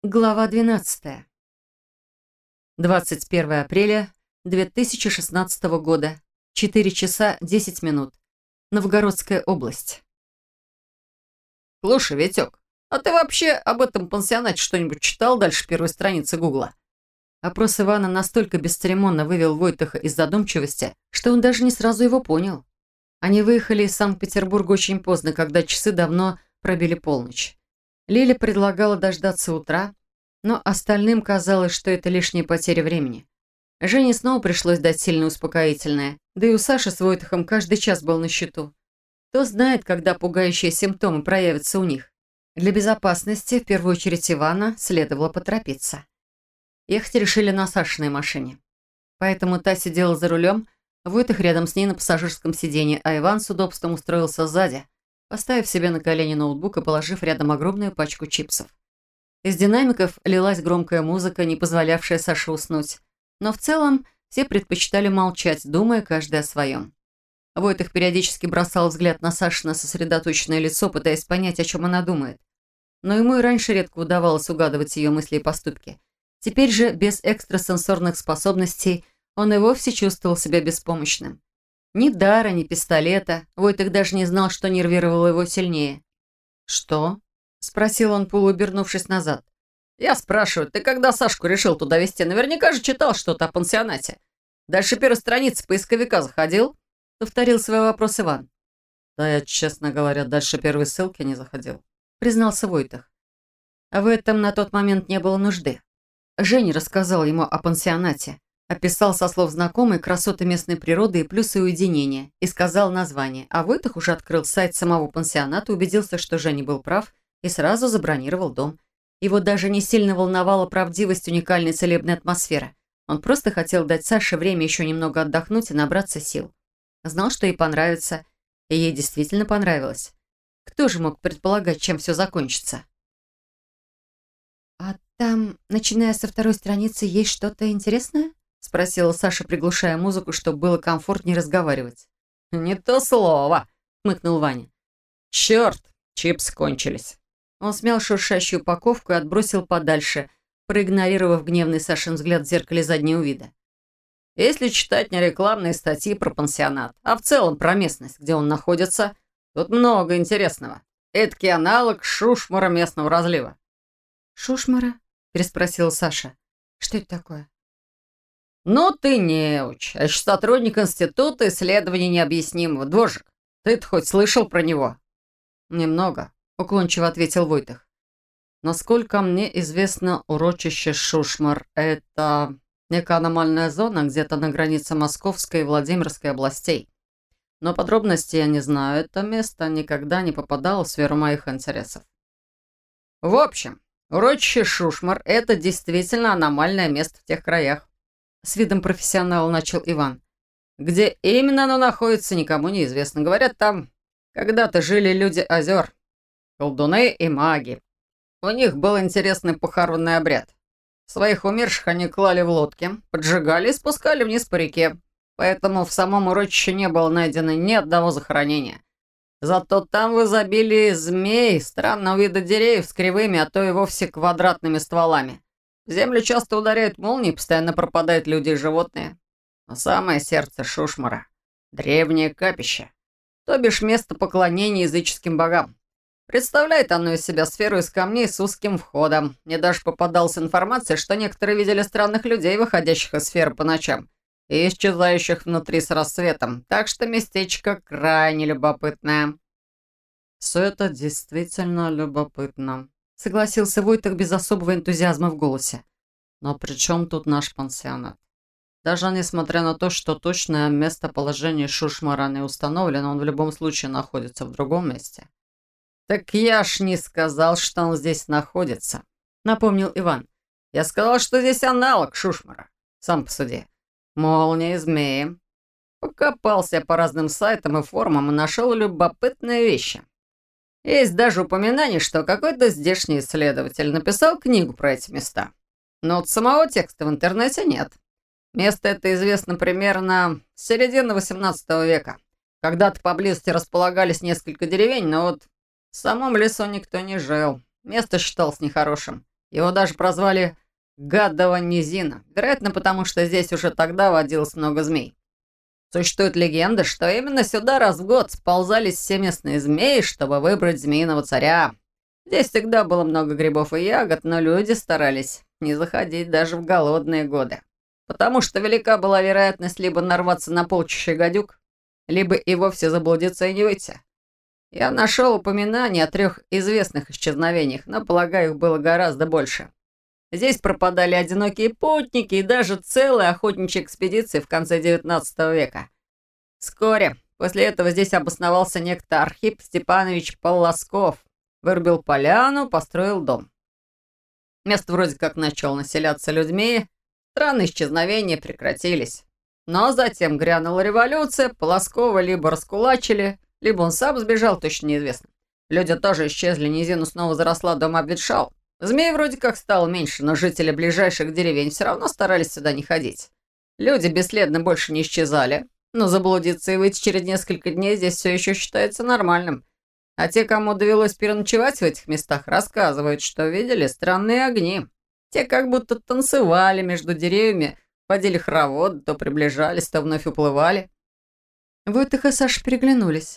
Глава 12. 21 апреля 2016 года. 4 часа 10 минут. Новгородская область. Слушай, Витек, а ты вообще об этом пансионате что-нибудь читал дальше первой страницы Гугла? Опрос Ивана настолько бесцеремонно вывел Войтаха из задумчивости, что он даже не сразу его понял. Они выехали из Санкт-Петербурга очень поздно, когда часы давно пробили полночь. Лиля предлагала дождаться утра, но остальным казалось, что это лишняя потеря времени. Жене снова пришлось дать сильно успокоительное, да и у Саши с Войтахом каждый час был на счету. Кто знает, когда пугающие симптомы проявятся у них. Для безопасности, в первую очередь Ивана, следовало поторопиться. Ехать решили на Сашиной машине. Поэтому та сидела за рулем, Войтах рядом с ней на пассажирском сиденье, а Иван с удобством устроился сзади, поставив себе на колени ноутбук и положив рядом огромную пачку чипсов. Из динамиков лилась громкая музыка, не позволявшая Саше уснуть. Но в целом все предпочитали молчать, думая каждый о своем. Войтах периодически бросал взгляд на Сашино сосредоточенное лицо, пытаясь понять, о чем она думает. Но ему и раньше редко удавалось угадывать ее мысли и поступки. Теперь же, без экстрасенсорных способностей, он и вовсе чувствовал себя беспомощным. Ни дара, ни пистолета. Войтах даже не знал, что нервировало его сильнее. «Что?» — спросил он, полуобернувшись назад. Я спрашиваю, ты когда Сашку решил туда везти? Наверняка же читал что-то о пансионате. Дальше первой страницы поисковика заходил? Повторил свой вопрос Иван. Да я, честно говоря, дальше первой ссылки не заходил. Признался Войтах. А в этом на тот момент не было нужды. Женя рассказал ему о пансионате, описал со слов знакомой красоты местной природы и плюсы уединения и сказал название, а Войтах уже открыл сайт самого пансионата, убедился, что Женя был прав и сразу забронировал дом. Его даже не сильно волновала правдивость уникальной целебной атмосферы. Он просто хотел дать Саше время еще немного отдохнуть и набраться сил. Знал, что ей понравится, и ей действительно понравилось. Кто же мог предполагать, чем все закончится? «А там, начиная со второй страницы, есть что-то интересное?» — спросила Саша, приглушая музыку, чтобы было комфортнее разговаривать. «Не то слово!» — хмыкнул Ваня. «Черт, чипсы кончились!» Он смял шуршащую упаковку и отбросил подальше, проигнорировав гневный Сашин взгляд в зеркале заднего вида. Если читать не рекламные статьи про пансионат, а в целом про местность, где он находится, тут много интересного. Эдакий аналог Шушмара местного разлива. «Шушмара?» – переспросила Саша. «Что это такое?» «Ну ты неуч, а еще сотрудник Института исследований необъяснимого. Дворжик, ты-то хоть слышал про него?» «Немного», — уклончиво ответил Войтах. «Насколько мне известно, урочище Шушмар — это некая аномальная зона где-то на границе Московской и Владимирской областей. Но подробностей я не знаю. Это место никогда не попадало в сферу моих интересов. В общем, урочище Шушмар — это действительно аномальное место в тех краях. С видом профессионала начал Иван. Где именно оно находится, никому не известно. Говорят, там когда-то жили люди озер, колдуны и маги. У них был интересный похоронный обряд. Своих умерших они клали в лодки, поджигали и спускали вниз по реке. Поэтому в самом урочище не было найдено ни одного захоронения. Зато там в изобилии змей, странного вида деревьев с кривыми, а то и вовсе квадратными стволами. В землю часто ударяют молнии, постоянно пропадают люди и животные. Но самое сердце Шушмара — древнее капище, то бишь место поклонения языческим богам. Представляет оно из себя сферу из камней с узким входом. Мне даже попадалась информация, что некоторые видели странных людей, выходящих из сферы по ночам, и исчезающих внутри с рассветом. Так что местечко крайне любопытное. «Все это действительно любопытно», — согласился Войтах без особого энтузиазма в голосе. «Но при чем тут наш пансионат? Даже несмотря на то, что точное местоположение Шушмара не установлено, он в любом случае находится в другом месте». «Так я ж не сказал, что он здесь находится», — напомнил Иван. «Я сказал, что здесь аналог Шушмара. Сам посуди. Молнии, змеи». Покопался по разным сайтам и форумам и нашел любопытные вещи. Есть даже упоминание, что какой-то здешний исследователь написал книгу про эти места. Но вот самого текста в интернете нет. Место это известно примерно с середины XVIII века. Когда-то поблизости располагались несколько деревень, но вот в самом лесу никто не жил. Место считалось нехорошим. Его даже прозвали «Гадова низина», вероятно, потому что здесь уже тогда водилось много змей. Существует легенда, что именно сюда раз в год сползались все местные змеи, чтобы выбрать змеиного царя. Здесь всегда было много грибов и ягод, но люди старались не заходить даже в голодные годы, потому что велика была вероятность либо нарваться на полчища гадюк, либо и вовсе заблудиться и не выйти. Я нашел упоминания о 3 известных исчезновениях, но, полагаю, их было гораздо больше. Здесь пропадали одинокие путники и даже целые охотничьи экспедиции в конце XIX века. Вскоре после этого здесь обосновался некто Архип Степанович Полосков, вырубил поляну, построил дом. Место вроде как начало населяться людьми, странные исчезновения прекратились. Но затем грянула революция, Полоскова либо раскулачили, либо он сам сбежал, точно неизвестно. Люди тоже исчезли, низину снова заросла, дом обветшал. Змей вроде как стало меньше, но жители ближайших деревень все равно старались сюда не ходить. Люди бесследно больше не исчезали, но заблудиться и выйти через несколько дней здесь все еще считается нормальным. А те, кому довелось переночевать в этих местах, рассказывают, что видели странные огни. Те как будто танцевали между деревьями, водили хороводы, то приближались, то вновь уплывали. Войтых и Саша переглянулись.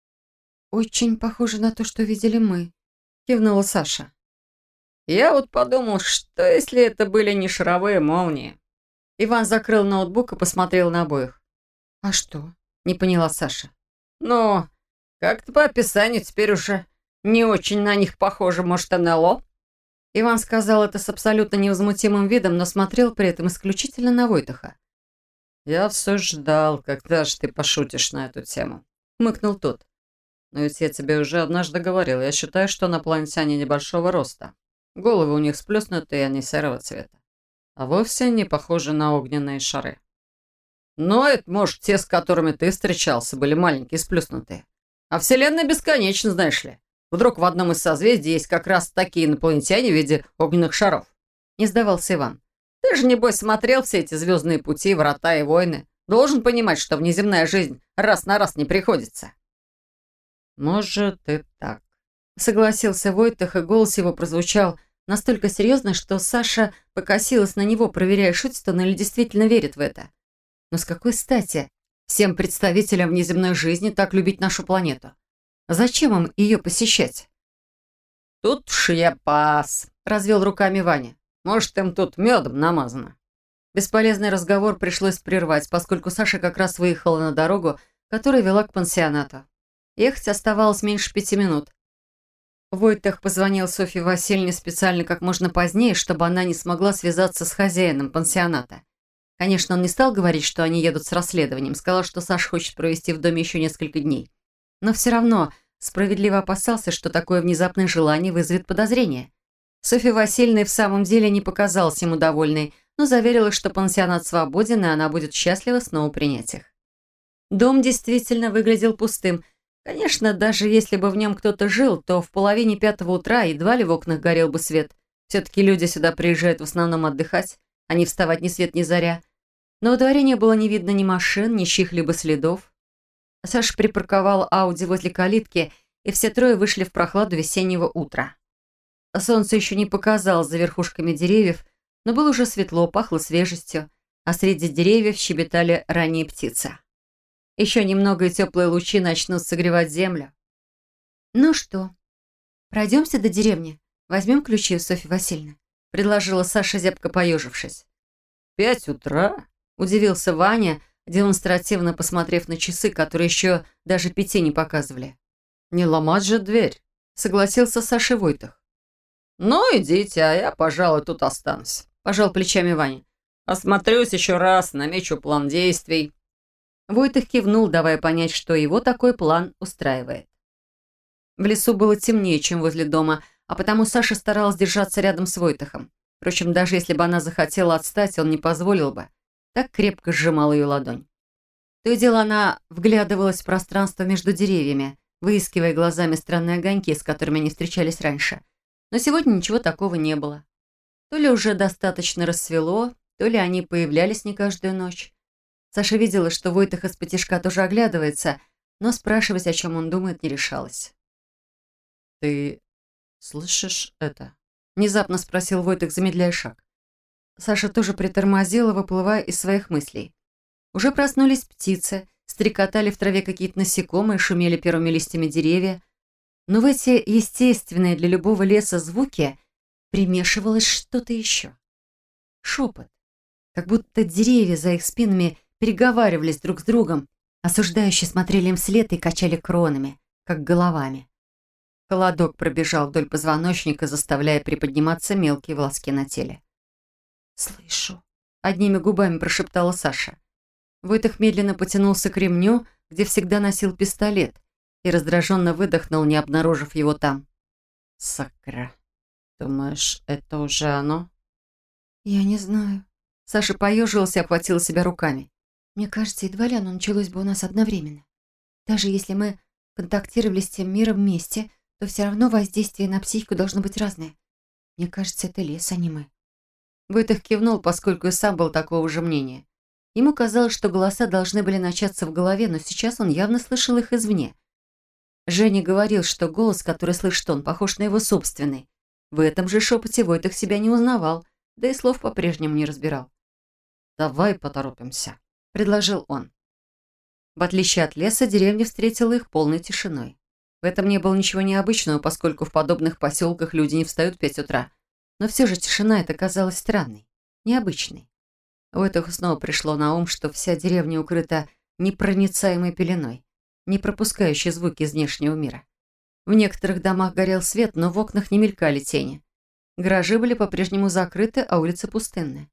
«Очень похоже на то, что видели мы», — кивнула Саша. Я вот подумал, что если это были не шаровые молнии. Иван закрыл ноутбук и посмотрел на обоих. «А что?» — не поняла Саша. Ну, как-то по описанию теперь уже не очень на них похоже, может, НЛО? Иван сказал это с абсолютно невозмутимым видом, но смотрел при этом исключительно на Войтыха. «Я все ждал, когда же ты пошутишь на эту тему», — хмыкнул тот. «Но ведь я тебе уже однажды говорил, я считаю, что инопланетяне небольшого роста. Головы у них сплюснутые, они серого цвета, а вовсе не похожи на огненные шары. Но это, может, те, с которыми ты встречался, были маленькие, сплюснутые. А Вселенная бесконечна, знаешь ли. Вдруг в одном из созвездий есть как раз такие инопланетяне в виде огненных шаров». Не сдавался Иван. «Ты же, небось, смотрел все эти звездные пути, врата и войны. Должен понимать, что внеземная жизнь раз на раз не приходится». «Может, и так», — согласился Войтых, и голос его прозвучал настолько серьезно, что Саша покосилась на него, проверяя, шутит он или действительно верит в это. Но с какой стати всем представителям внеземной жизни так любить нашу планету? Зачем им ее посещать? «Тут уж я пас», — развел руками Ваня. «Может, им тут медом намазано». Бесполезный разговор пришлось прервать, поскольку Саша как раз выехала на дорогу, которая вела к пансионату. Ехать оставалось меньше 5 минут. Войтых позвонил Софье Васильевне специально как можно позднее, чтобы она не смогла связаться с хозяином пансионата. Конечно, он не стал говорить, что они едут с расследованием, сказал, что Саша хочет провести в доме еще несколько дней. Но все равно справедливо опасался, что такое внезапное желание вызовет подозрение. Софья Васильевна в самом деле не показалась ему довольной, но заверила, что пансионат свободен, и она будет счастлива снова принять их. Дом действительно выглядел пустым. Конечно, даже если бы в нем кто-то жил, то в 4:30 утра едва ли в окнах горел бы свет. Все-таки люди сюда приезжают в основном отдыхать, а не вставать ни свет ни заря. Но во дворе не было ни видно ни машин, ни чьих-либо следов. Саша припарковала Ауди возле калитки, и все трое вышли в прохладу весеннего утра. Солнце еще не показалось за верхушками деревьев, но было уже светло, пахло свежестью, а среди деревьев щебетали ранние птицы. Еще немного, и теплые лучи начнут согревать землю. «Ну что, пройдемся до деревни? Возьмем ключи у Софьи Васильевны», — предложила Саша, зябко поежившись. 5 утра?» — удивился Ваня, демонстративно посмотрев на часы, которые еще даже 5 не показывали. «Не ломать же дверь», — согласился Саша Войтых. «Ну, идите, а я, пожалуй, тут останусь», — пожал плечами Ваня. «Осмотрюсь еще раз, намечу план действий». Войтых кивнул, давая понять, что его такой план устраивает. В лесу было темнее, чем возле дома, а потому Саша старалась держаться рядом с Войтыхом. Впрочем, даже если бы она захотела отстать, он не позволил бы. Так крепко сжимал ее ладонь. То и дело она вглядывалась в пространство между деревьями, выискивая глазами странные огоньки, с которыми они встречались раньше. Но сегодня ничего такого не было. То ли уже достаточно рассвело, то ли они появлялись не каждую ночь. Саша видела, что Войтых исподтишка тоже оглядывается, но спрашивать, о чем он думает, не решалась. «Ты слышишь это?» Внезапно спросил Войтых, замедляя шаг. Саша тоже притормозила, выплывая из своих мыслей. Уже проснулись птицы, стрекотали в траве какие-то насекомые, шумели первыми листьями деревья. Но в эти естественные для любого леса звуки примешивалось что-то еще. Шепот. Как будто деревья за их спинами переговаривались друг с другом, осуждающе смотрели им вслед и качали кронами, как головами. Холодок пробежал вдоль позвоночника, заставляя приподниматься мелкие волоски на теле. «Слышу», — одними губами прошептала Саша. Войтых медленно потянулся к ремню, где всегда носил пистолет, и раздраженно выдохнул, не обнаружив его там. «Сакра, думаешь, это уже оно?» «Я не знаю». Саша поежилась и обхватила себя руками. «Мне кажется, едва ли оно началось бы у нас одновременно. Даже если мы контактировали с тем миром вместе, то все равно воздействие на психику должно быть разное. Мне кажется, это лес, а не мы». Войтых кивнул, поскольку и сам был такого же мнения. Ему казалось, что голоса должны были начаться в голове, но сейчас он явно слышал их извне. Женя говорил, что голос, который слышит он, похож на его собственный. В этом же шепоте Войтых себя не узнавал, да и слов по-прежнему не разбирал. «Давай поторопимся», — предложил он. В отличие от леса, деревня встретила их полной тишиной. В этом не было ничего необычного, поскольку в подобных поселках люди не встают в 5 утра. Но все же тишина эта казалась странной, необычной. Войтуху снова пришло на ум, что вся деревня укрыта непроницаемой пеленой, не пропускающей звуки из внешнего мира. В некоторых домах горел свет, но в окнах не мелькали тени. Гаражи были по-прежнему закрыты, а улицы пустынны.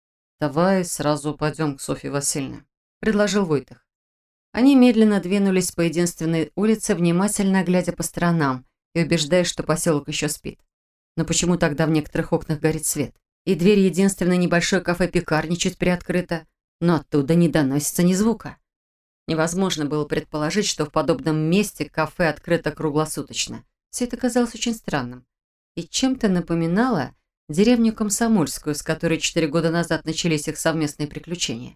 «Давай сразу пойдем к Софье Васильевне», — предложил Войтых. Они медленно двинулись по единственной улице, внимательно глядя по сторонам и убеждаясь, что поселок еще спит. Но почему тогда в некоторых окнах горит свет? И дверь единственной небольшой кафе-пекарни чуть приоткрыта, но оттуда не доносится ни звука. Невозможно было предположить, что в подобном месте кафе открыто круглосуточно. Все это казалось очень странным. И чем-то напоминало деревню Комсомольскую, с которой 4 года назад начались их совместные приключения.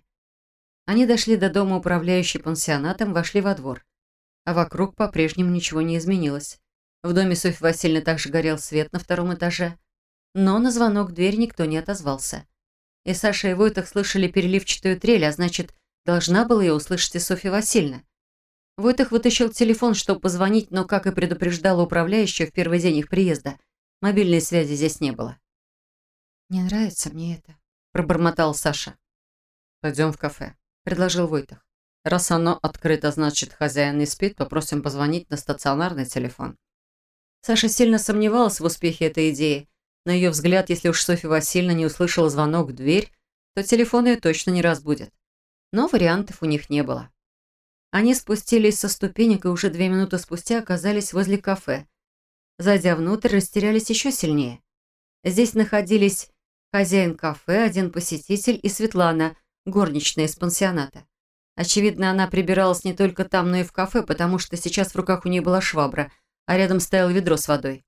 Они дошли до дома управляющей пансионатом, вошли во двор. А вокруг по-прежнему ничего не изменилось. В доме Софьи Васильевны также горел свет на 2-м этаже. Но на звонок в дверь никто не отозвался. И Саша и Войтых слышали переливчатую трель, а значит, должна была ее услышать и Софья Васильевна. Войтых вытащил телефон, чтобы позвонить, но, как и предупреждала управляющая в первый день их приезда, мобильной связи здесь не было. «Не нравится мне это», – пробормотал Саша. «Пойдем в кафе», – предложил Войтых. «Раз оно открыто, значит, хозяин не спит, попросим позвонить на стационарный телефон». Саша сильно сомневалась в успехе этой идеи. На ее взгляд, если уж Софья Васильевна не услышала звонок в дверь, то телефон ее точно не разбудит. Но вариантов у них не было. Они спустились со ступенек и уже 2 минуты спустя оказались возле кафе. Зайдя внутрь, растерялись еще сильнее. Здесь находились хозяин кафе, один посетитель и Светлана, горничная из пансионата. Очевидно, она прибиралась не только там, но и в кафе, потому что сейчас в руках у нее была швабра, а рядом стояло ведро с водой.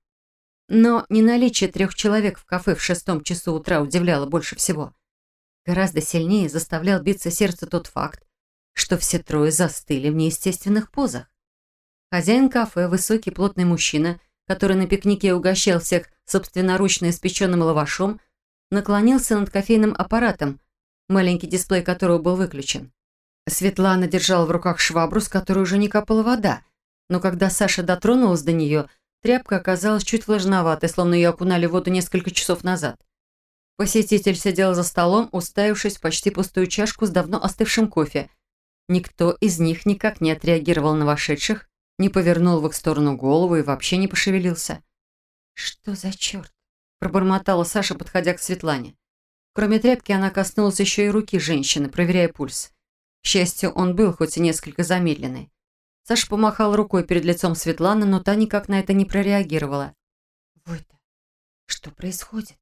Но не наличие 3 человек в кафе в 6 часу утра удивляло больше всего. Гораздо сильнее заставлял биться сердце тот факт, что все 3 застыли в неестественных позах. Хозяин кафе, высокий плотный мужчина, который на пикнике угощал всех собственноручно испеченным лавашом, наклонился над кофейным аппаратом, маленький дисплей которого был выключен. Светлана держала в руках швабру, с которой уже не капала вода, но когда Саша дотронулась до нее, тряпка оказалась чуть влажноватой, словно ее окунали в воду несколько часов назад. Посетитель сидел за столом, уставившись в почти пустую чашку с давно остывшим кофе. Никто из них никак не отреагировал на вошедших, не повернул в их сторону голову и вообще не пошевелился. «Что за черт?» – пробормотала Саша, подходя к Светлане. Кроме тряпки, она коснулась еще и руки женщины, проверяя пульс. К счастью, он был хоть и несколько замедленный. Саша помахал рукой перед лицом Светланы, но та никак на это не прореагировала. «Войта, что происходит?»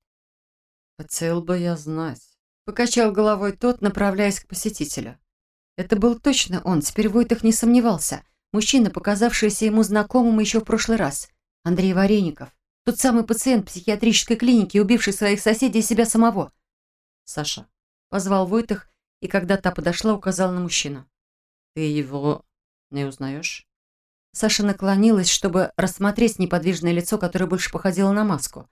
«Хотел бы я знать», – покачал головой тот, направляясь к посетителю. Это был точно он, теперь Войтых не сомневался. Мужчина, показавшийся ему знакомым еще в прошлый раз. Андрей Вареников. Тот самый пациент психиатрической клиники, убивший своих соседей и себя самого. «Саша», – позвал Войтых, и когда та подошла, указал на мужчину. «ты его не узнаешь?» Саша наклонилась, чтобы рассмотреть неподвижное лицо, которое больше походило на маску.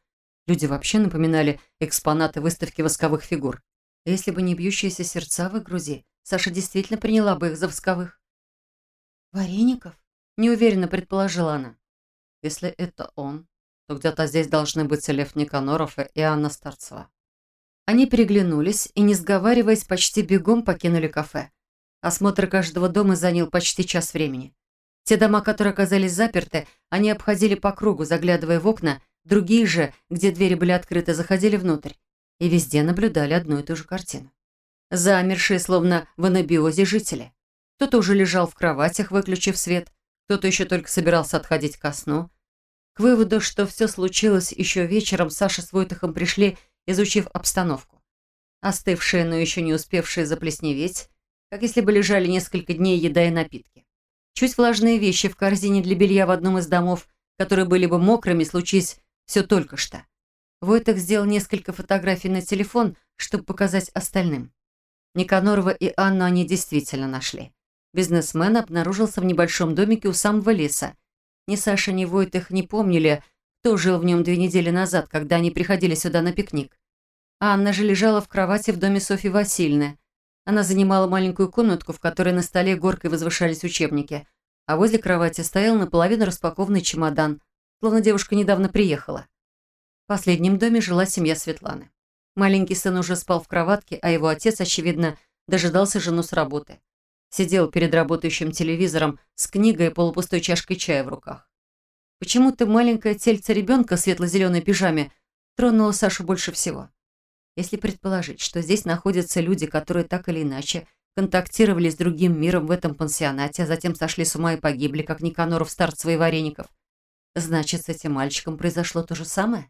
Люди вообще напоминали экспонаты выставки восковых фигур. Если бы не бьющиеся сердца в их груди, Саша действительно приняла бы их за восковых. «Вареников?» – неуверенно предположила она. Если это он, то где-то здесь должны быть и Лев Никаноров, и Анна Старцева. Они переглянулись и, не сговариваясь, почти бегом покинули кафе. Осмотр каждого дома занял почти час времени. Те дома, которые оказались заперты, они обходили по кругу, заглядывая в окна, другие же, где двери были открыты, заходили внутрь. И везде наблюдали одну и ту же картину. Замершие, словно в анабиозе, жители. Кто-то уже лежал в кроватях, выключив свет, кто-то еще только собирался отходить ко сну. К выводу, что все случилось еще вечером, Саша с Войтахом пришли, изучив обстановку. Остывшие, но еще не успевшие заплесневеть, как если бы лежали несколько дней, еда и напитки. Чуть влажные вещи в корзине для белья в одном из домов, которые были бы мокрыми, случись все только что. Войтах сделал несколько фотографий на телефон, чтобы показать остальным. Никанорова и Анну они действительно нашли. Бизнесмен обнаружился в небольшом домике у самого леса. Ни Саша, ни Войтах не помнили, кто жил в нем 2 недели назад, когда они приходили сюда на пикник. Анна же лежала в кровати в доме Софьи Васильевны. Она занимала маленькую комнатку, в которой на столе горкой возвышались учебники, а возле кровати стоял наполовину распакованный чемодан, словно девушка недавно приехала. В последнем доме жила семья Светланы. Маленький сын уже спал в кроватке, а его отец, очевидно, дожидался жену с работы. Сидел перед работающим телевизором с книгой и полупустой чашкой чая в руках. Почему-то маленькое тельце ребенка в светло-зеленой пижаме тронуло Сашу больше всего. Если предположить, что здесь находятся люди, которые так или иначе контактировали с другим миром в этом пансионате, а затем сошли с ума и погибли, как Никаноров, Старцева и Вареников, значит, с этим мальчиком произошло то же самое?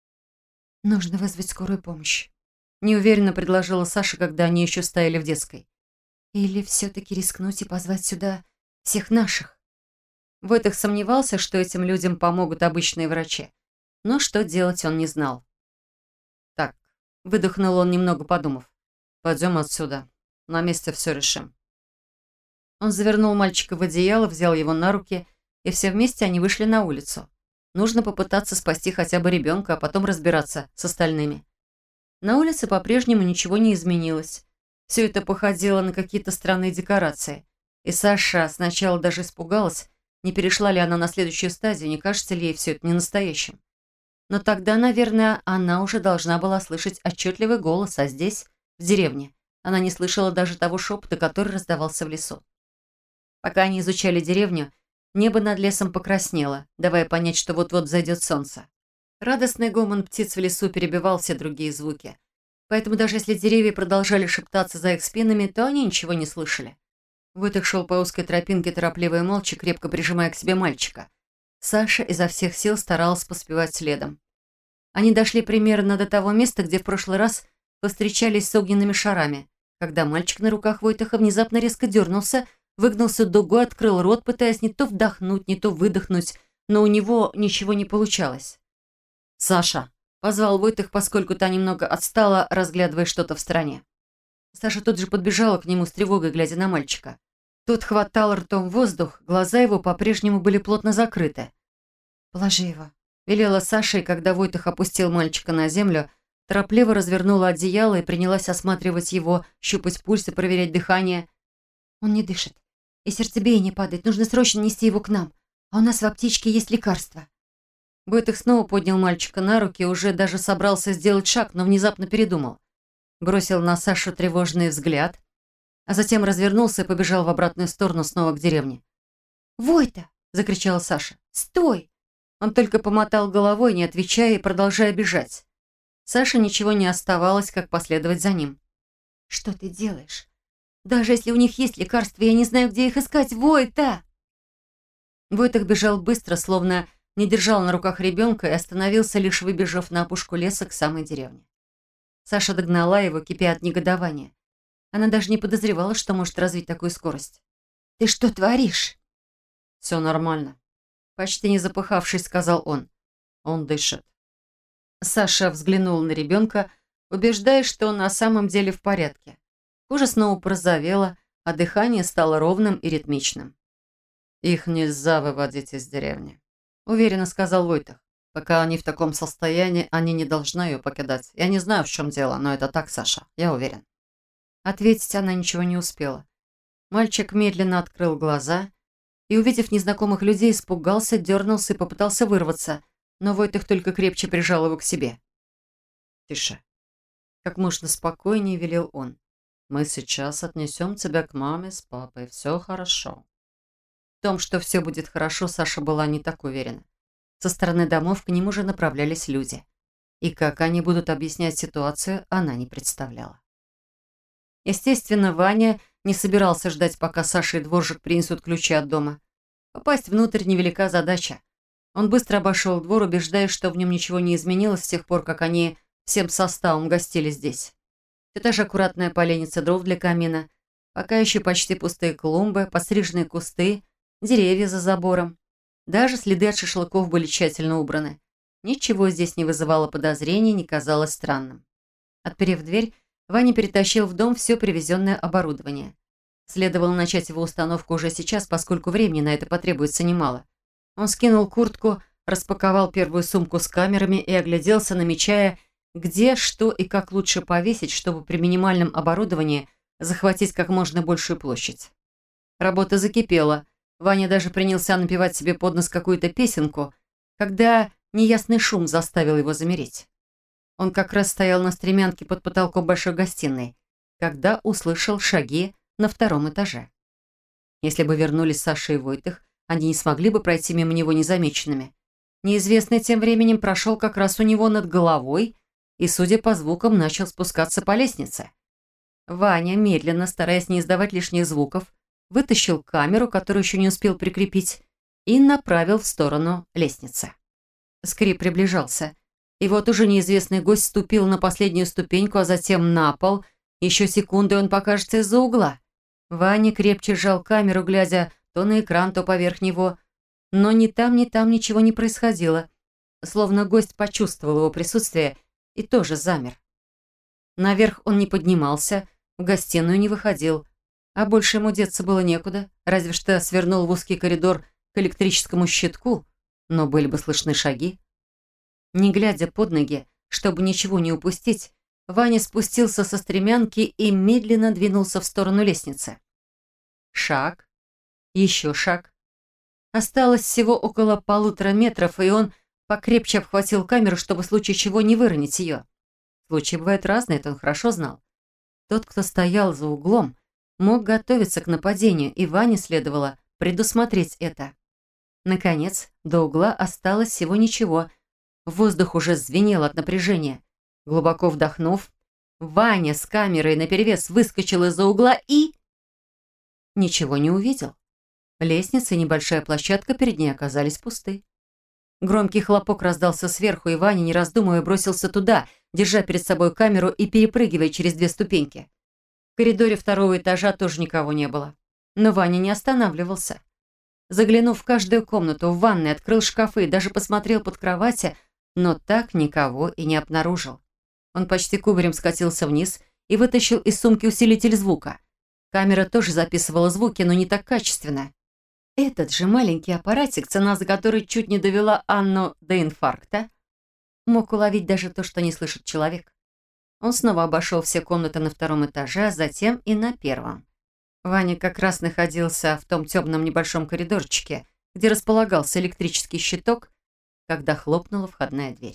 «Нужно вызвать скорую помощь», – неуверенно предложила Саша, когда они еще стояли в детской. «Или все-таки рискнуть и позвать сюда всех наших?» Войтах сомневался, что этим людям помогут обычные врачи. Но что делать он не знал. Так, Выдохнул он, немного подумав. пойдем отсюда. На месте все решим. Он завернул мальчика в одеяло, взял его на руки, и все вместе они вышли на улицу. Нужно попытаться спасти хотя бы ребенка, а потом разбираться с остальными. На улице по-прежнему ничего не изменилось. Все это походило на какие-то странные декорации. И Саша сначала даже испугалась, не перешла ли она на следующую стадию, не кажется ли ей все это не настоящим. Но тогда, наверное, она уже должна была слышать отчетливый голос, а здесь, в деревне, она не слышала даже того шепота, который раздавался в лесу. Пока они изучали деревню, небо над лесом покраснело, давая понять, что вот-вот взойдет солнце. Радостный гомон птиц в лесу перебивал все другие звуки. Поэтому даже если деревья продолжали шептаться за их спинами, то они ничего не слышали. Войтах шел по узкой тропинке торопливо и молча, крепко прижимая к себе мальчика. Саша изо всех сил старалась поспевать следом. Они дошли примерно до того места, где в прошлый раз повстречались с огненными шарами, когда мальчик на руках Войтаха внезапно резко дернулся, выгнулся дугой, открыл рот, пытаясь не то вдохнуть, не то выдохнуть, но у него ничего не получалось. «Саша!» – позвал Войтах, поскольку та немного отстала, разглядывая что-то в стороне. Саша тут же подбежала к нему с тревогой, глядя на мальчика. Тот хватал ртом воздух, глаза его по-прежнему были плотно закрыты. «Положи его», – велела Саша, и когда Войтах опустил мальчика на землю, торопливо развернула одеяло и принялась осматривать его, щупать пульс и проверять дыхание. «Он не дышит, и сердцебиение падает, нужно срочно нести его к нам, а у нас в аптечке есть лекарства». Войтах снова поднял мальчика на руки, уже даже собрался сделать шаг, но внезапно передумал. Бросил на Сашу тревожный взгляд, а затем развернулся и побежал в обратную сторону снова к деревне. «Войта!» – закричала Саша. «Стой!» Он только помотал головой, не отвечая и продолжая бежать. Саше ничего не оставалось, как последовать за ним. «Что ты делаешь? Даже если у них есть лекарства, я не знаю, где их искать. Войта!» Войтах бежал быстро, словно не держал на руках ребенка и остановился, лишь выбежав на опушку леса к самой деревне. Саша догнала его, кипя от негодования. Она даже не подозревала, что может развить такую скорость. «Ты что творишь?» Все нормально. Почти не запыхавшись, сказал он. Он дышит. Саша взглянул на ребенка, убеждаясь, что он на самом деле в порядке. Кожа снова порозовела, а дыхание стало ровным и ритмичным. Их нельзя выводить из деревни. Уверенно сказал Войтах. Пока они в таком состоянии, они не должны ее покидать. Я не знаю, в чем дело, но это так, Саша, я уверен». Ответить она ничего не успела. Мальчик медленно открыл глаза и, увидев незнакомых людей, испугался, дернулся и попытался вырваться, но Войтых только крепче прижал его к себе. «Тише», — как можно спокойнее велел он. «Мы сейчас отнесем тебя к маме с папой, все хорошо». В том, что все будет хорошо, Саша была не так уверена. Со стороны домов к ним уже направлялись люди. И как они будут объяснять ситуацию, она не представляла. Естественно, Ваня не собирался ждать, пока Саша и дворжик принесут ключи от дома. Попасть внутрь невелика задача. Он быстро обошел двор, убеждаясь, что в нем ничего не изменилось с тех пор, как они всем составом гостили здесь. Все та же аккуратная поленница дров для камина, пока еще почти пустые клумбы, подстриженные кусты, деревья за забором. Даже следы от шашлыков были тщательно убраны. Ничего здесь не вызывало подозрений, не казалось странным. Отперев дверь, Ваня перетащил в дом все привезенное оборудование. Следовало начать его установку уже сейчас, поскольку времени на это потребуется немало. Он скинул куртку, распаковал первую сумку с камерами и огляделся, намечая, где, что и как лучше повесить, чтобы при минимальном оборудовании захватить как можно большую площадь. Работа закипела. Ваня даже принялся напевать себе под нос какую-то песенку, когда неясный шум заставил его замереть. Он как раз стоял на стремянке под потолком большой гостиной, когда услышал шаги на втором этаже. Если бы вернулись Саша и Войтых, они не смогли бы пройти мимо него незамеченными. Неизвестный тем временем прошел как раз у него над головой и, судя по звукам, начал спускаться по лестнице. Ваня, медленно, стараясь не издавать лишних звуков, вытащил камеру, которую еще не успел прикрепить, и направил в сторону лестницы. Скрип приближался, и вот уже неизвестный гость ступил на последнюю ступеньку, а затем на пол. Еще секунду, и он покажется из-за угла. Ваня крепче сжал камеру, глядя то на экран, то поверх него, но ни там ничего не происходило, словно гость почувствовал его присутствие и тоже замер. Наверх он не поднимался, в гостиную не выходил, а больше ему деться было некуда, разве что свернул в узкий коридор к электрическому щитку, но были бы слышны шаги. Не глядя под ноги, чтобы ничего не упустить, Ваня спустился со стремянки и медленно двинулся в сторону лестницы. Шаг, еще шаг. Осталось всего около 1,5 метров, и он покрепче обхватил камеру, чтобы в случае чего не выронить ее. Случаи бывают разные, это он хорошо знал. Тот, кто стоял за углом, мог готовиться к нападению, и Ване следовало предусмотреть это. Наконец, до угла осталось всего ничего. Воздух уже звенел от напряжения. Глубоко вдохнув, Ваня с камерой наперевес выскочил из-за угла и... ничего не увидел. Лестница и небольшая площадка перед ней оказались пусты. Громкий хлопок раздался сверху, и Ваня, не раздумывая, бросился туда, держа перед собой камеру и перепрыгивая через 2 ступеньки. В коридоре 2-го этажа тоже никого не было. Но Ваня не останавливался. Заглянув в каждую комнату, в ванной, открыл шкафы и даже посмотрел под кровати, но так никого и не обнаружил. Он почти кубарем скатился вниз и вытащил из сумки усилитель звука. Камера тоже записывала звуки, но не так качественно. Этот же маленький аппаратик, цена за который чуть не довела Анну до инфаркта, мог уловить даже то, что не слышит человек. Он снова обошел все комнаты на 2-м этаже, а затем и на 1-м. Ваня как раз находился в том темном небольшом коридорчике, где располагался электрический щиток, когда хлопнула входная дверь.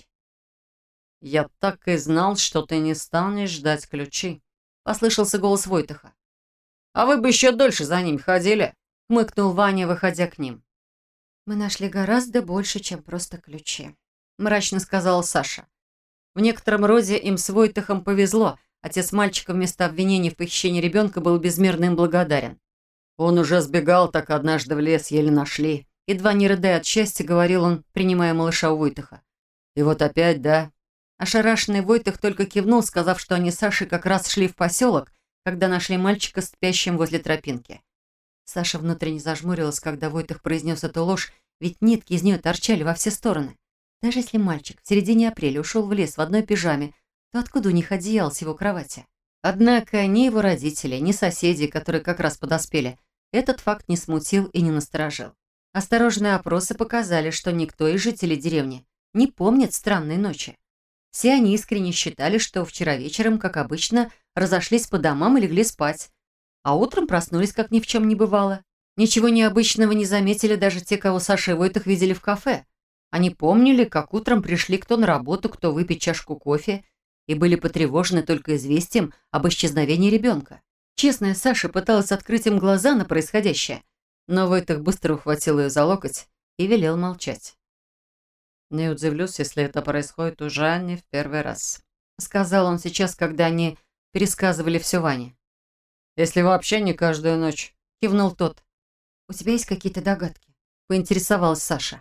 «Я так и знал, что ты не станешь ждать ключи», — послышался голос Войтыха. «А вы бы еще дольше за ним ходили», — хмыкнул Ваня, выходя к ним. «Мы нашли гораздо больше, чем просто ключи», — мрачно сказала Саша. В некотором роде им с Войтыхом повезло. Отец мальчика вместо обвинений в похищении ребенка был безмерно им благодарен. «Он уже сбегал, так однажды в лес еле нашли». Едва не рыдая от счастья, говорил он, принимая малыша у Войтыха. «И вот опять, да?» Ошарашенный Войтых только кивнул, сказав, что они с Сашей как раз шли в поселок, когда нашли мальчика спящим возле тропинки. Саша внутренне зажмурилась, когда Войтых произнес эту ложь, ведь нитки из нее торчали во все стороны. Даже если мальчик в середине апреля ушел в лес в одной пижаме, то откуда у них одеяло с его кровати? Однако ни его родители, ни соседи, которые как раз подоспели, этот факт не смутил и не насторожил. Осторожные опросы показали, что никто из жителей деревни не помнят странной ночи. Все они искренне считали, что вчера вечером, как обычно, разошлись по домам и легли спать, а утром проснулись, как ни в чем не бывало. Ничего необычного не заметили даже те, кого Саша и Войтых видели в кафе. Они помнили, как утром пришли кто на работу, кто выпить чашку кофе, и были потревожены только известием об исчезновении ребенка. Честная Саша пыталась открыть им глаза на происходящее, но Войтых быстро ухватил ее за локоть и велел молчать. «Не удивлюсь, если это происходит уже не в первый раз», сказал он сейчас, когда они пересказывали все Ване. «Если вообще не каждую ночь», кивнул тот. «У тебя есть какие-то догадки?» поинтересовалась Саша.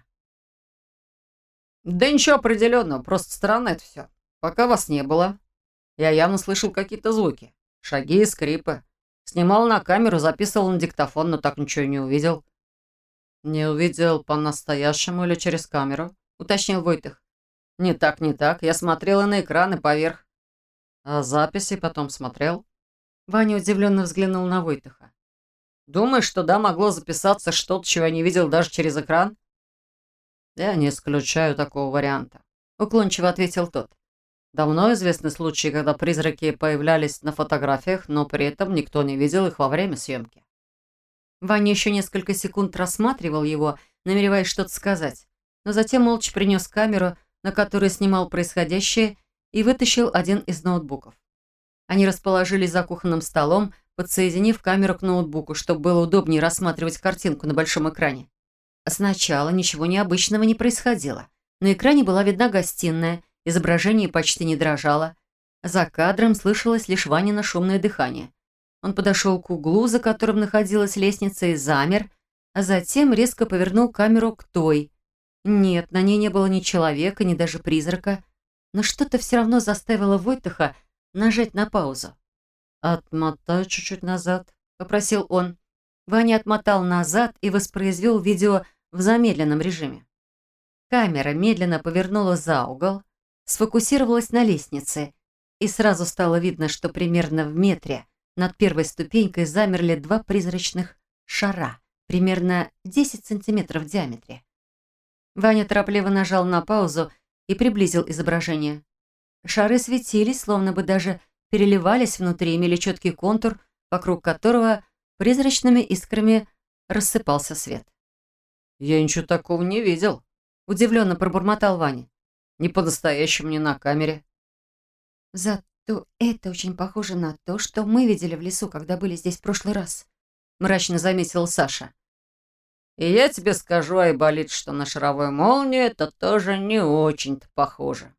«Да ничего определенного, просто странно это все. Пока вас не было, я явно слышал какие-то звуки. Шаги и скрипы. Снимал на камеру, записывал на диктофон, но так ничего и не увидел». «Не увидел по-настоящему или через камеру?» уточнил Войтых. «Не так, не так. Я смотрел и на экраны поверх». «А записи потом смотрел?» Ваня удивленно взглянул на Войтыха. «Думаешь, что да, могло записаться что-то, чего я не видел даже через экран?» «Я не исключаю такого варианта», уклончиво ответил тот. «Давно известны случаи, когда призраки появлялись на фотографиях, но при этом никто не видел их во время съемки». Ваня еще несколько секунд рассматривал его, намереваясь что-то сказать, но затем молча принес камеру, на которой снимал происходящее, и вытащил один из ноутбуков. Они расположились за кухонным столом, подсоединив камеру к ноутбуку, чтобы было удобнее рассматривать картинку на большом экране. Сначала ничего необычного не происходило. На экране была видна гостиная, изображение почти не дрожало. За кадром слышалось лишь Ванина шумное дыхание. Он подошел к углу, за которым находилась лестница, и замер, а затем резко повернул камеру к той. Нет, на ней не было ни человека, ни даже призрака, но что-то все равно заставило Войтыха нажать на паузу. «Отмотай чуть-чуть назад», — попросил он. Ваня отмотал назад и воспроизвел видео в замедленном режиме. Камера медленно повернула за угол, сфокусировалась на лестнице, и сразу стало видно, что примерно в метре над первой ступенькой замерли два призрачных шара, примерно 10 сантиметров в диаметре. Ваня торопливо нажал на паузу и приблизил изображение. Шары светились, словно бы даже переливались внутри, имели четкий контур, вокруг которого призрачными искрами рассыпался свет. «Я ничего такого не видел», — удивленно пробормотал Ваня. «Не по-настоящему, не на камере». «Зато это очень похоже на то, что мы видели в лесу, когда были здесь в прошлый раз», — мрачно заметила Саша. «И я тебе скажу, Айболит, что на шаровую молнию это тоже не очень-то похоже».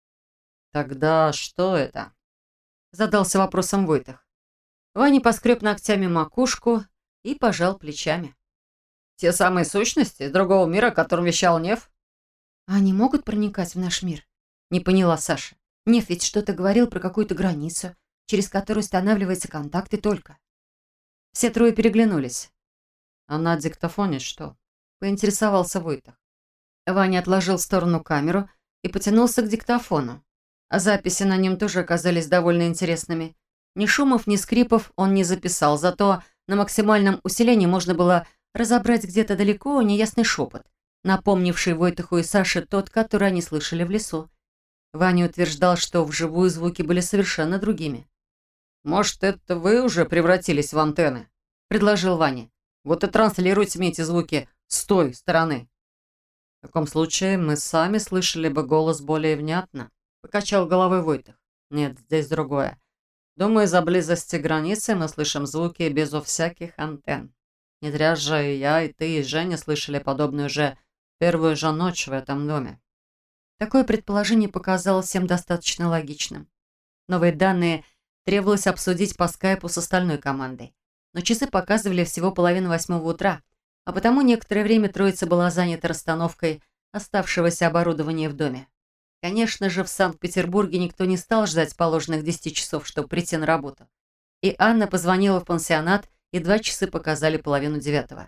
«Тогда что это?» — задался вопросом Войтых. Ваня поскреб ногтями макушку и пожал плечами. «Те самые сущности из другого мира, о котором вещал Нев?» «Они могут проникать в наш мир?» — не поняла Саша. «Нев ведь что-то говорил про какую-то границу, через которую устанавливается контакт и только». Все трое переглянулись. «А на диктофоне что?» — поинтересовался Войтых. Ваня отложил в сторону камеру и потянулся к диктофону. А записи на нем тоже оказались довольно интересными. Ни шумов, ни скрипов он не записал, зато на максимальном усилении можно было разобрать где-то далеко неясный шепот, напомнивший Войтыху и Саше тот, который они слышали в лесу. Ваня утверждал, что вживую звуки были совершенно другими. «Может, это вы уже превратились в антенны?» — предложил Ваня. «Вот и транслируйте мне эти звуки с той стороны». «В таком случае мы сами слышали бы голос более внятно», — покачал головой Войтых. «Нет, здесь другое. Думаю, из-за близости границы мы слышим звуки безо всяких антенн. Не зря же и я, и ты, и Женя слышали подобную же первую же ночь в этом доме». Такое предположение показалось всем достаточно логичным. Новые данные требовалось обсудить по скайпу с остальной командой. Но часы показывали всего 7:30 утра, а потому некоторое время троица была занята расстановкой оставшегося оборудования в доме. Конечно же, в Санкт-Петербурге никто не стал ждать положенных 10 часов, чтобы прийти на работу. И Анна позвонила в пансионат, и 2 часа показали 8:30.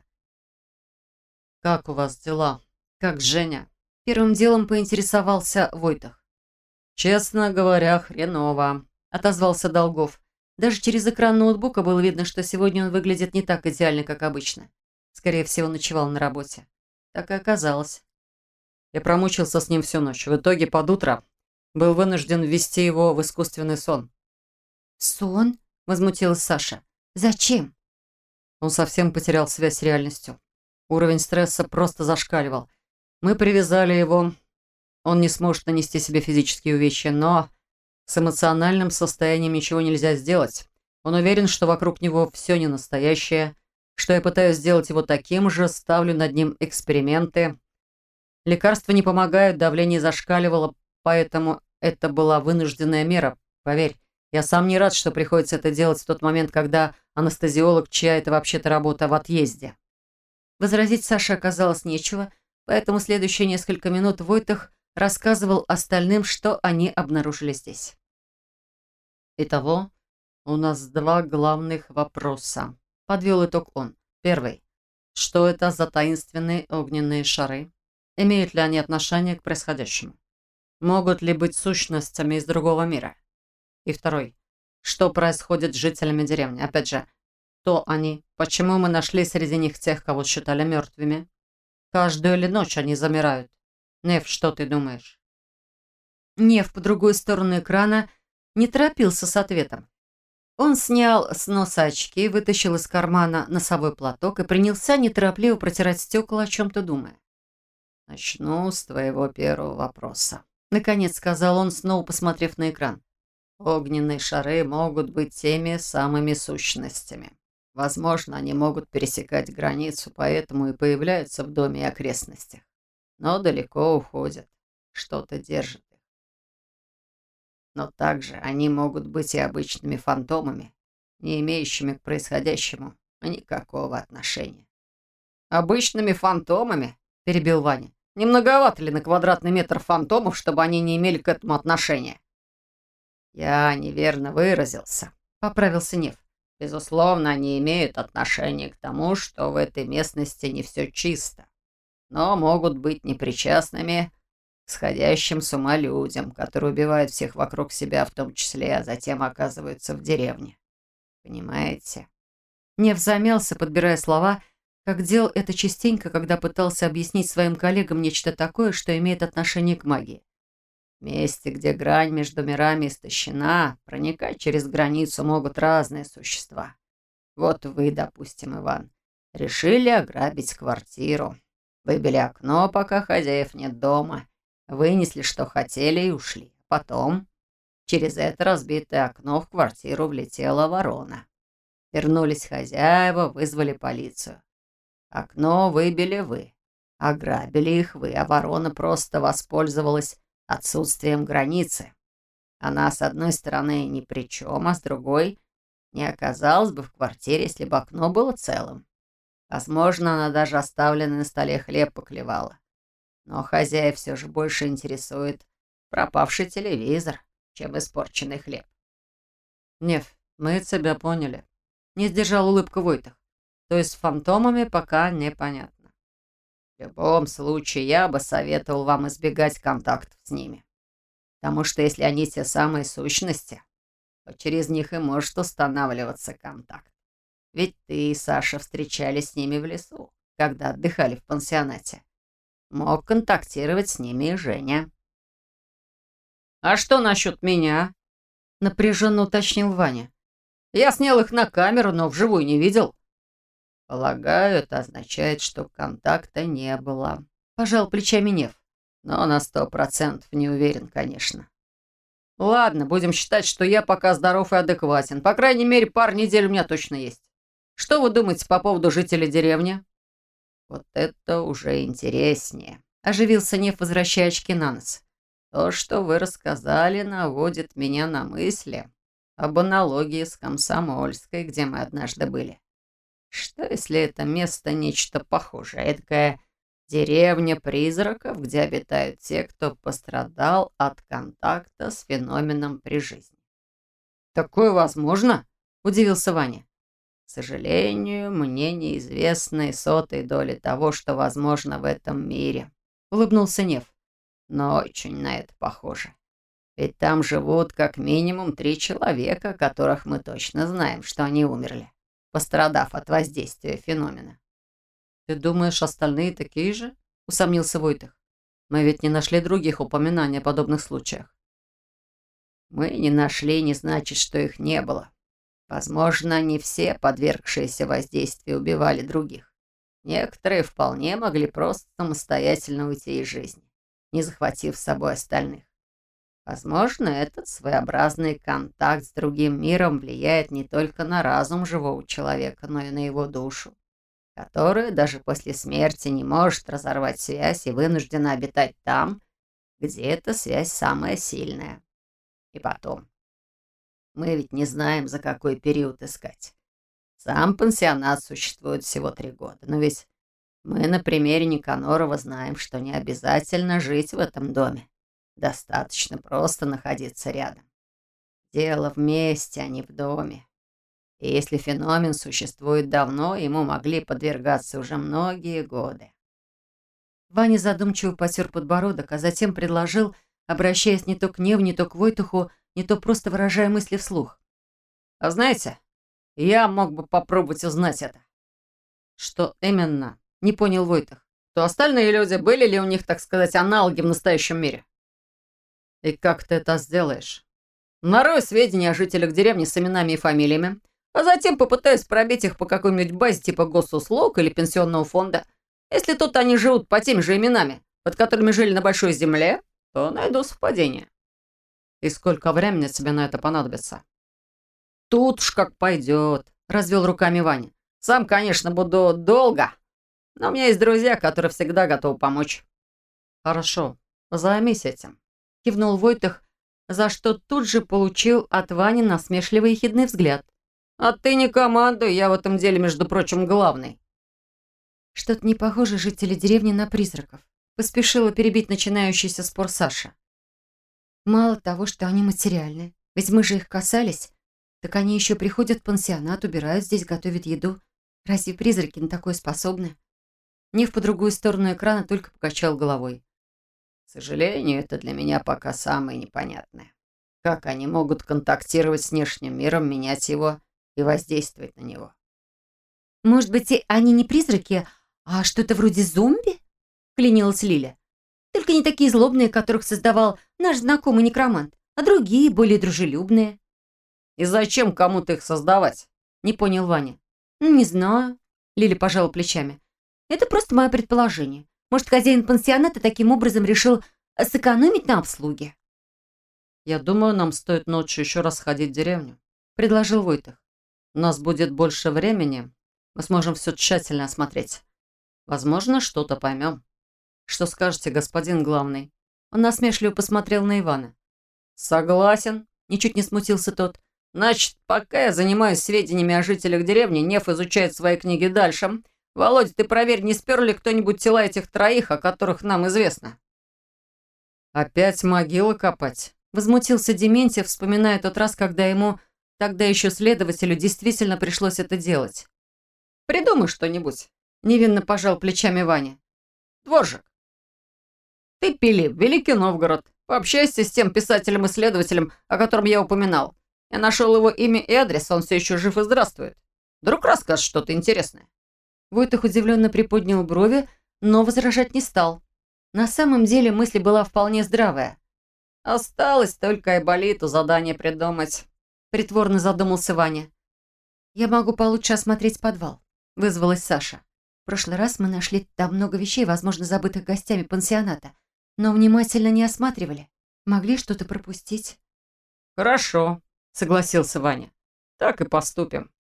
«Как у вас дела? Как Женя?» Первым делом поинтересовался Войтых. «Честно говоря, хреново», — отозвался Долгов. Даже через экран ноутбука было видно, что сегодня он выглядит не так идеально, как обычно. Скорее всего, ночевал на работе. Так и оказалось. Я промучился с ним всю ночь. В итоге под утро был вынужден ввести его в искусственный сон. «Сон?» – возмутилась Саша. «Зачем?» Он совсем потерял связь с реальностью. Уровень стресса просто зашкаливал. Мы привязали его. Он не сможет нанести себе физические увечья, но с эмоциональным состоянием ничего нельзя сделать. Он уверен, что вокруг него все не настоящее, что я пытаюсь сделать его таким же, ставлю над ним эксперименты. Лекарства не помогают, давление зашкаливало, поэтому это была вынужденная мера. Поверь, я сам не рад, что приходится это делать в тот момент, когда анестезиолог, чья это вообще-то работа, в отъезде. Возразить Саше оказалось нечего, поэтому следующие несколько минут Войтых рассказывал остальным, что они обнаружили здесь. Итого, у нас два главных вопроса. Подвел итог он. Первый. Что это за таинственные огненные шары? Имеют ли они отношение к происходящему? Могут ли быть сущностями из другого мира? И второй. Что происходит с жителями деревни? Опять же, кто они? Почему мы нашли среди них тех, кого считали мертвыми? Каждую ли ночь они замирают? Нев, что ты думаешь? Нев по другую сторону экрана не торопился с ответом. Он снял с носа очки, вытащил из кармана носовой платок и принялся неторопливо протирать стекла, о чем-то думая. «Начну с твоего первого вопроса», — наконец сказал он, снова посмотрев на экран. «Огненные шары могут быть теми самыми сущностями. Возможно, они могут пересекать границу, поэтому и появляются в доме и окрестностях. Но далеко уходят, что-то держит их. Но также они могут быть и обычными фантомами, не имеющими к происходящему никакого отношения». «Обычными фантомами?» – перебил Ваня. «Не многовато ли на квадратный метр фантомов, чтобы они не имели к этому отношения?» «Я неверно выразился», – поправился Нев. «Безусловно, они имеют отношение к тому, что в этой местности не все чисто, но могут быть непричастными к сходящим с ума людям, которые убивают всех вокруг себя в том числе, а затем оказываются в деревне. Понимаете?» Нев замялся, подбирая слова, как делал это частенько, когда пытался объяснить своим коллегам нечто такое, что имеет отношение к магии. В месте, где грань между мирами истощена, проникать через границу могут разные существа. Вот вы, допустим, Иван, решили ограбить квартиру. Выбили окно, пока хозяев нет дома. Вынесли, что хотели, и ушли. Потом через это разбитое окно в квартиру влетела ворона. Вернулись хозяева, вызвали полицию. Окно выбили вы, ограбили их вы, а ворона просто воспользовалась отсутствием границы. Она, с одной стороны, ни при чем, а с другой не оказалась бы в квартире, если бы окно было целым. Возможно, она даже оставленный на столе хлеб поклевала. Но хозяев все же больше интересует пропавший телевизор, чем испорченный хлеб. Нев, мы тебя поняли. Не сдержал улыбку Войтых. То есть с фантомами пока непонятно. В любом случае, я бы советовал вам избегать контактов с ними. Потому что если они те самые сущности, то через них и может устанавливаться контакт. Ведь ты и Саша встречались с ними в лесу, когда отдыхали в пансионате. Мог контактировать с ними и Женя. «А что насчет меня?» — напряженно уточнил Ваня. «Я снял их на камеру, но вживую не видел». «Полагаю, это означает, что контакта не было», — пожал плечами Нев. «но на 100% не уверен, конечно». «Ладно, будем считать, что я пока здоров и адекватен. По крайней мере, пару недель у меня точно есть. Что вы думаете по поводу жителей деревни?» «Вот это уже интереснее», — оживился Нев, возвращая очки на нос. «То, что вы рассказали, наводит меня на мысли об аналогии с Комсомольской, где мы однажды были. Что, если это место нечто похожее? Эдакая деревня призраков, где обитают те, кто пострадал от контакта с феноменом при жизни». «Такое возможно?» – удивился Ваня. «К сожалению, мне неизвестны сотой доли того, что возможно в этом мире», — улыбнулся Нев. «Но очень на это похоже. Ведь там живут как минимум 3 человека, которых мы точно знаем, что они умерли, пострадав от воздействия феномена». «Ты думаешь, остальные такие же?» – усомнился Войтых. Мы ведь не нашли других упоминаний о подобных случаях. Мы не нашли, не значит, что их не было. Возможно, не все подвергшиеся воздействию убивали других. Некоторые вполне могли просто самостоятельно уйти из жизни, не захватив с собой остальных. Возможно, этот своеобразный контакт с другим миром влияет не только на разум живого человека, но и на его душу, которая даже после смерти не может разорвать связь и вынуждена обитать там, где эта связь самая сильная. И потом, мы ведь не знаем, за какой период искать. Сам пансионат существует всего 3 года, но ведь мы на примере Никанорова знаем, что не обязательно жить в этом доме. Достаточно просто находиться рядом. Дело в месте, а не в доме. И если феномен существует давно, ему могли подвергаться уже многие годы. Ваня задумчиво потер подбородок, а затем предложил, обращаясь не то к Неву, не то к Войтуху, не то просто выражая мысли вслух. А знаете, я мог бы попробовать узнать это. Что именно? Не понял Войтух. То остальные люди, были ли у них, так сказать, аналоги в настоящем мире? И как ты это сделаешь? Нарою сведения о жителях деревни с именами и фамилиями, а затем попытаюсь пробить их по какой-нибудь базе типа госуслуг или пенсионного фонда. Если тут они живут по тем же именами, под которыми жили на Большой Земле, то найду совпадение. И сколько времени тебе на это понадобится? Тут уж как пойдет, развел руками Ваня. Сам, конечно, буду долго, но у меня есть друзья, которые всегда готовы помочь. Хорошо, займись этим. Кивнул Войтух, за что тут же получил от Вани насмешливый ехидный взгляд. А ты не командуй, я в этом деле, между прочим, главный. Что-то не похоже жители деревни на призраков. Поспешила перебить начинающийся спор Саша. Мало того, что они материальны, ведь мы же их касались, так они еще приходят в пансионат, убирают здесь, готовят еду. Разве призраки на такое способны? Нив по другую сторону экрана только покачал головой. К сожалению, это для меня пока самое непонятное. Как они могут контактировать с внешним миром, менять его и воздействовать на него? Может быть, и они не призраки, а что-то вроде зомби? Клянилась Лиля. Только не такие злобные, которых создавал наш знакомый некромант, а другие, более дружелюбные. И зачем кому-то их создавать? Не понял Ваня. Не знаю. Лиля пожала плечами. Это просто мое предположение. Может, хозяин пансионата таким образом решил сэкономить на обслуге? Я думаю, нам стоит ночью еще раз сходить в деревню, предложил Войтух. У нас будет больше времени. Мы сможем все тщательно осмотреть. Возможно, что-то поймем. Что скажете, господин главный? Он насмешливо посмотрел на Ивана. Согласен. Ничуть не смутился тот. Значит, пока я занимаюсь сведениями о жителях деревни, Нев изучает свои книги дальше. Володя, ты проверь, не спер ли кто-нибудь тела этих 3, о которых нам известно. Опять могилы копать? Возмутился Дементьев, вспоминая тот раз, когда ему, тогда еще следователю, действительно пришлось это делать. Придумай что-нибудь. Невинно пожал плечами Ваня. Дворжик. Ты, Пилип, Великий Новгород. Пообщайся с тем писателем-исследователем, о котором я упоминал. Я нашел его имя и адрес, он все еще жив и здравствует. Вдруг расскажешь что-то интересное. Войтух удивленно приподнял брови, но возражать не стал. На самом деле мысль была вполне здравая. Осталось только Айболиту задание придумать. Притворно задумался Ваня. Я могу получше осмотреть подвал, вызвалась Саша. В прошлый раз мы нашли там много вещей, возможно, забытых гостями пансионата, но внимательно не осматривали. Могли что-то пропустить. Хорошо, согласился Ваня. Так и поступим.